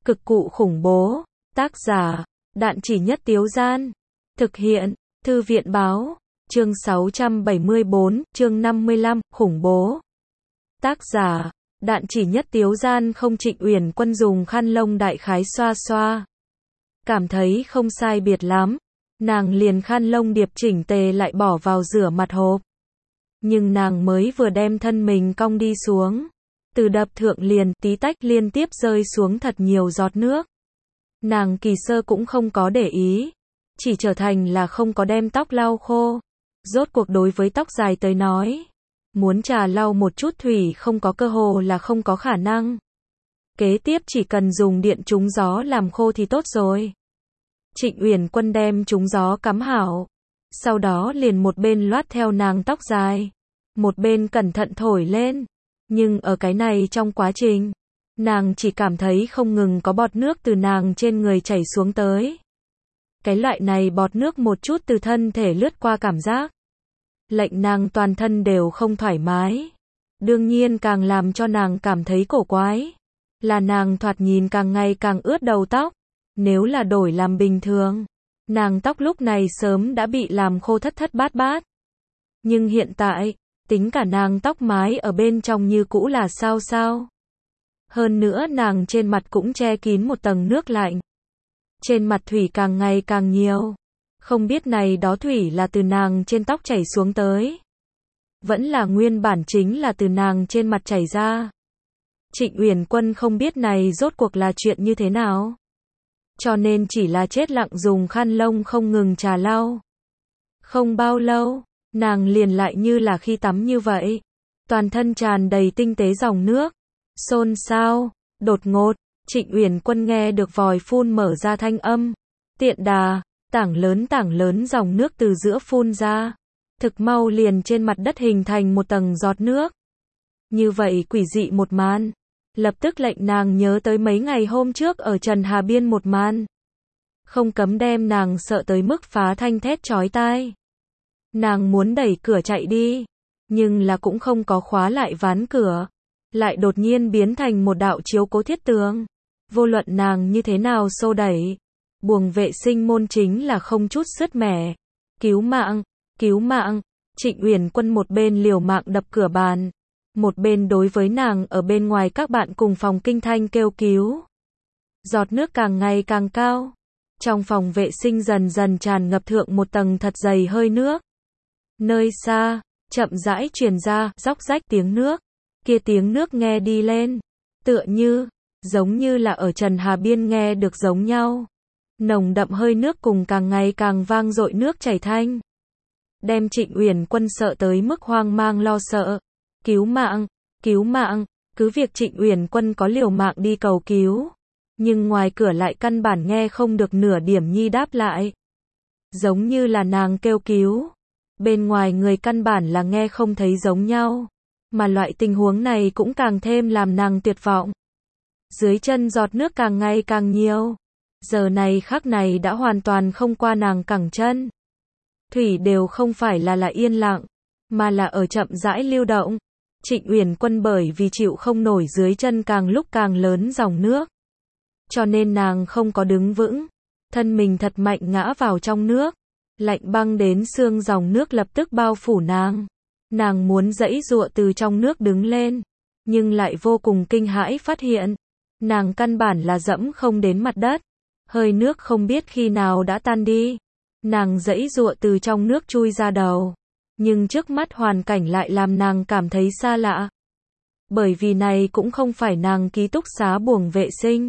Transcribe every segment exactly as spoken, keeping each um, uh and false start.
Cực cụ khủng bố. Tác giả, Đạn Chỉ Nhất Tiếu Gian. Thực hiện, Thư viện Báo. Chương sáu trăm bảy mươi bốn, chương năm mươi lăm, khủng bố. Tác giả, Đạn Chỉ Nhất Tiếu Gian. Không. Trịnh Uyển Quân dùng khăn lông đại khái xoa xoa. Cảm thấy không sai biệt lắm. Nàng liền khăn lông điệp chỉnh tề lại bỏ vào rửa mặt hộp. Nhưng nàng mới vừa đem thân mình cong đi xuống. Từ đập thượng liền, tí tách liên tiếp rơi xuống thật nhiều giọt nước. Nàng kỳ sơ cũng không có để ý. Chỉ trở thành là không có đem tóc lau khô. Rốt cuộc đối với tóc dài tới nói. Muốn trà lau một chút thủy không có cơ hồ là không có khả năng. Kế tiếp chỉ cần dùng điện trúng gió làm khô thì tốt rồi. Trịnh Uyển Quân đem trúng gió cắm hảo. Sau đó liền một bên loát theo nàng tóc dài. Một bên cẩn thận thổi lên. Nhưng ở cái này trong quá trình, nàng chỉ cảm thấy không ngừng có bọt nước từ nàng trên người chảy xuống tới. Cái loại này bọt nước một chút từ thân thể lướt qua cảm giác. Lệnh nàng toàn thân đều không thoải mái. Đương nhiên càng làm cho nàng cảm thấy cổ quái. Là nàng thoạt nhìn càng ngày càng ướt đầu tóc. Nếu là đổi làm bình thường, nàng tóc lúc này sớm đã bị làm khô thất thất bát bát. Nhưng hiện tại, tính cả nàng tóc mái ở bên trong như cũ là sao sao. Hơn nữa nàng trên mặt cũng che kín một tầng nước lạnh. Trên mặt thủy càng ngày càng nhiều. Không biết này đó thủy là từ nàng trên tóc chảy xuống tới. Vẫn là nguyên bản chính là từ nàng trên mặt chảy ra. Trịnh Uyển Quân không biết này rốt cuộc là chuyện như thế nào. Cho nên chỉ là chết lặng dùng khăn lông không ngừng trà lau. Không bao lâu, nàng liền lại như là khi tắm như vậy. Toàn thân tràn đầy tinh tế dòng nước. Xôn xao, đột ngột, Trịnh Uyển Quân nghe được vòi phun mở ra thanh âm. Tiện đà, tảng lớn tảng lớn dòng nước từ giữa phun ra. Thực mau liền trên mặt đất hình thành một tầng giọt nước. Như vậy quỷ dị một màn. Lập tức lệnh nàng nhớ tới mấy ngày hôm trước ở Trần Hà Biên một màn. Không cấm đem nàng sợ tới mức phá thanh thét chói tai. Nàng muốn đẩy cửa chạy đi. Nhưng là cũng không có khóa lại ván cửa. Lại đột nhiên biến thành một đạo chiếu cố thiết tường. Vô luận nàng như thế nào xô đẩy. Buồng vệ sinh môn chính là không chút sứt mẻ. Cứu mạng, cứu mạng. Trịnh Uyển Quân một bên liều mạng đập cửa bàn. Một bên đối với nàng ở bên ngoài các bạn cùng phòng kinh thanh kêu cứu. Giọt nước càng ngày càng cao. Trong phòng vệ sinh dần dần tràn ngập thượng một tầng thật dày hơi nước. Nơi xa, chậm rãi truyền ra, róc rách tiếng nước. Kia tiếng nước nghe đi lên. Tựa như, giống như là ở Trần Hà Biên nghe được giống nhau. Nồng đậm hơi nước cùng càng ngày càng vang dội nước chảy thanh. Đem Trịnh Uyển Quân sợ tới mức hoang mang lo sợ. Cứu mạng, cứu mạng, cứ việc Trịnh Uyển Quân có liều mạng đi cầu cứu. Nhưng ngoài cửa lại căn bản nghe không được nửa điểm nhi đáp lại. Giống như là nàng kêu cứu. Bên ngoài người căn bản là nghe không thấy giống nhau. Mà loại tình huống này cũng càng thêm làm nàng tuyệt vọng. Dưới chân giọt nước càng ngày càng nhiều. Giờ này khắc này đã hoàn toàn không qua nàng cẳng chân. Thủy đều không phải là là yên lặng, mà là ở chậm rãi lưu động. Trịnh Uyển Quân bởi vì chịu không nổi dưới chân càng lúc càng lớn dòng nước. Cho nên nàng không có đứng vững. Thân mình thật mạnh ngã vào trong nước. Lạnh băng đến xương dòng nước lập tức bao phủ nàng. Nàng muốn giãy giụa từ trong nước đứng lên. Nhưng lại vô cùng kinh hãi phát hiện. Nàng căn bản là dẫm không đến mặt đất. Hơi nước không biết khi nào đã tan đi. Nàng giãy giụa từ trong nước chui ra đầu. Nhưng trước mắt hoàn cảnh lại làm nàng cảm thấy xa lạ. Bởi vì này cũng không phải nàng ký túc xá buồng vệ sinh.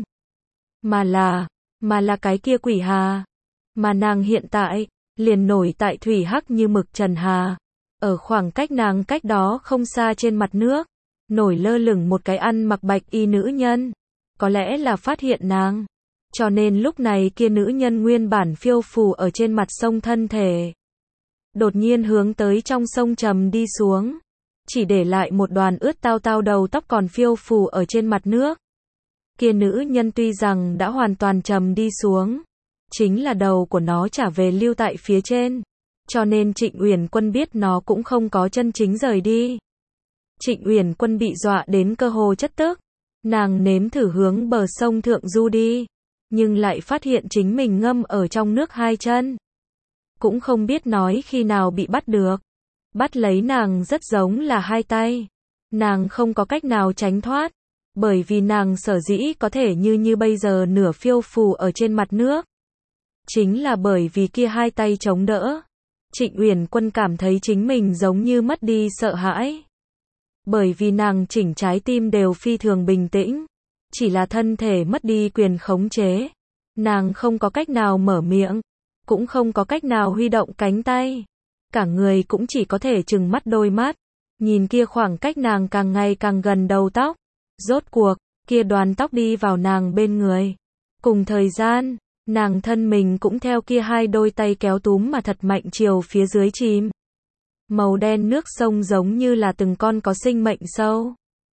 Mà là, mà là cái kia quỷ hà. Mà nàng hiện tại, liền nổi tại thủy hắc như mực Trần Hà. Ở khoảng cách nàng cách đó không xa trên mặt nước. Nổi lơ lửng một cái ăn mặc bạch y nữ nhân. Có lẽ là phát hiện nàng. Cho nên lúc này kia nữ nhân nguyên bản phiêu phù ở trên mặt sông thân thể. Đột nhiên hướng tới trong sông trầm đi xuống. Chỉ để lại một đoàn ướt tao tao đầu tóc còn phiêu phù ở trên mặt nước. Kia nữ nhân tuy rằng đã hoàn toàn trầm đi xuống. Chính là đầu của nó trả về lưu tại phía trên. Cho nên Trịnh Uyển Quân biết nó cũng không có chân chính rời đi. Trịnh Uyển Quân bị dọa đến cơ hồ chất tức. Nàng nếm thử hướng bờ sông thượng du đi, nhưng lại phát hiện chính mình ngâm ở trong nước hai chân. Cũng không biết nói khi nào bị bắt được. Bắt lấy nàng rất giống là hai tay. Nàng không có cách nào tránh thoát, bởi vì nàng sở dĩ có thể như như bây giờ nửa phiêu phù ở trên mặt nước. Chính là bởi vì kia hai tay chống đỡ. Trịnh Uyển Quân cảm thấy chính mình giống như mất đi sợ hãi. Bởi vì nàng chỉnh trái tim đều phi thường bình tĩnh. Chỉ là thân thể mất đi quyền khống chế. Nàng không có cách nào mở miệng. Cũng không có cách nào huy động cánh tay. Cả người cũng chỉ có thể trừng mắt đôi mắt. Nhìn kia khoảng cách nàng càng ngày càng gần đầu tóc. Rốt cuộc, kia đoàn tóc đi vào nàng bên người. Cùng thời gian, nàng thân mình cũng theo kia hai đôi tay kéo túm mà thật mạnh chiều phía dưới chìm. Màu đen nước sông giống như là từng con có sinh mệnh sâu.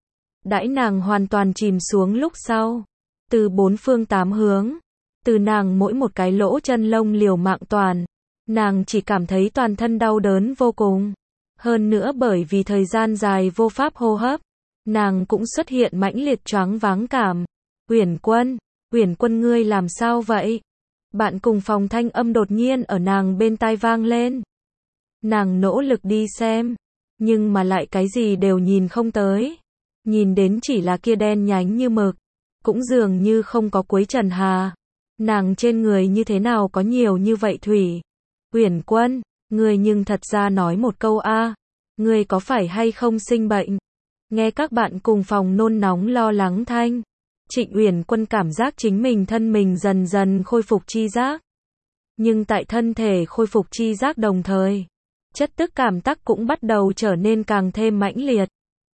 Đãi nàng hoàn toàn chìm xuống lúc sau. Từ bốn phương tám hướng. Từ nàng mỗi một cái lỗ chân lông liều mạng toàn. Nàng chỉ cảm thấy toàn thân đau đớn vô cùng. Hơn nữa bởi vì thời gian dài vô pháp hô hấp. Nàng cũng xuất hiện mãnh liệt choáng váng cảm. Uyển Quân, Uyển Quân ngươi làm sao vậy? Bạn cùng phòng thanh âm đột nhiên ở nàng bên tai vang lên. Nàng nỗ lực đi xem, nhưng mà lại cái gì đều nhìn không tới. Nhìn đến chỉ là kia đen nhánh như mực, cũng dường như không có cuối trần hà. Nàng trên người như thế nào có nhiều như vậy thủy? Uyển Quân, ngươi nhưng thật ra nói một câu a, ngươi có phải hay không sinh bệnh? Nghe các bạn cùng phòng nôn nóng lo lắng thanh. Trịnh Uyển Quân cảm giác chính mình thân mình dần dần khôi phục chi giác. Nhưng tại thân thể khôi phục chi giác đồng thời, chất tức cảm tắc cũng bắt đầu trở nên càng thêm mãnh liệt.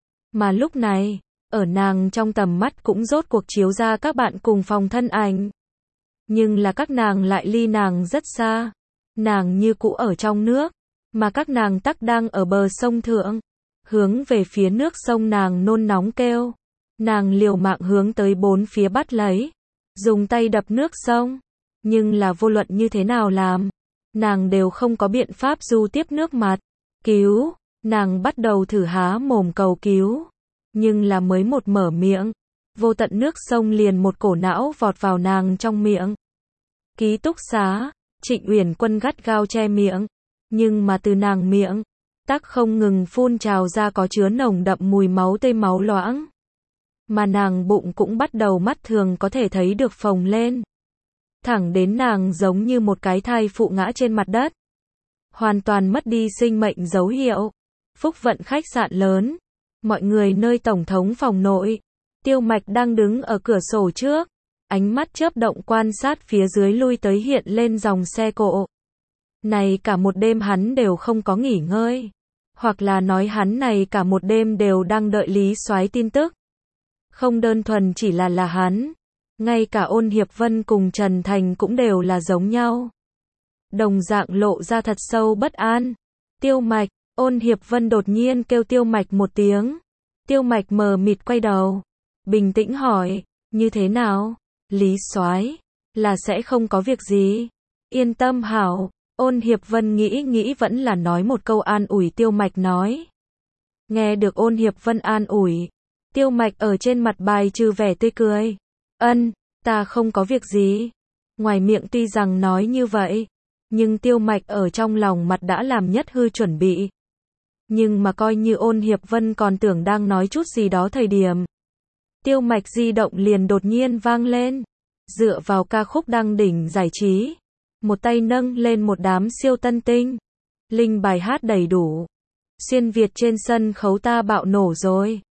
Mà lúc này, ở nàng trong tầm mắt cũng rốt cuộc chiếu ra các bạn cùng phòng thân ảnh. Nhưng là các nàng lại ly nàng rất xa. Nàng như cũ ở trong nước, mà các nàng tắc đang ở bờ sông thượng. Hướng về phía nước sông nàng nôn nóng kêu. Nàng liều mạng hướng tới bốn phía bắt lấy. Dùng tay đập nước sông. Nhưng là vô luận như thế nào làm. Nàng đều không có biện pháp du tiếp nước mặt. Cứu. Nàng bắt đầu thử há mồm cầu cứu. Nhưng là mới một mở miệng. Vô tận nước sông liền một cổ não vọt vào nàng trong miệng. Ký túc xá. Trịnh Uyển Quân gắt gao che miệng. Nhưng mà từ nàng miệng. Tắc không ngừng phun trào ra có chứa nồng đậm mùi máu tươi máu loãng. Mà nàng bụng cũng bắt đầu mắt thường có thể thấy được phồng lên. Thẳng đến nàng giống như một cái thai phụ ngã trên mặt đất. Hoàn toàn mất đi sinh mệnh dấu hiệu. Phúc Vận khách sạn lớn. Mọi người nơi tổng thống phòng nội. Tiêu Mạch đang đứng ở cửa sổ trước. Ánh mắt chớp động quan sát phía dưới lui tới hiện lên dòng xe cộ. Này cả một đêm hắn đều không có nghỉ ngơi. Hoặc là nói hắn này cả một đêm đều đang đợi Lý Soái tin tức. Không đơn thuần chỉ là là hắn. Ngay cả Ôn Hiệp Vân cùng Trần Thành cũng đều là giống nhau. Đồng dạng lộ ra thật sâu bất an. Tiêu Mạch, Ôn Hiệp Vân đột nhiên kêu Tiêu Mạch một tiếng. Tiêu Mạch mờ mịt quay đầu. Bình tĩnh hỏi, như thế nào? Lý Soái, là sẽ không có việc gì. Yên tâm hảo. Ôn Hiệp Vân nghĩ nghĩ vẫn là nói một câu an ủi Tiêu Mạch nói. Nghe được Ôn Hiệp Vân an ủi. Tiêu Mạch ở trên mặt bài trừ vẻ tươi cười. Ân, ta không có việc gì. Ngoài miệng tuy rằng nói như vậy, nhưng Tiêu Mạch ở trong lòng mặt đã làm nhất hư chuẩn bị. Nhưng mà coi như Ôn Hiệp Vân còn tưởng đang nói chút gì đó thời điểm. Tiêu Mạch di động liền đột nhiên vang lên. Dựa vào ca khúc đăng đỉnh giải trí. Một tay nâng lên một đám siêu tân tinh. Linh bài hát đầy đủ. Xuyên Việt trên sân khấu ta bạo nổ rồi.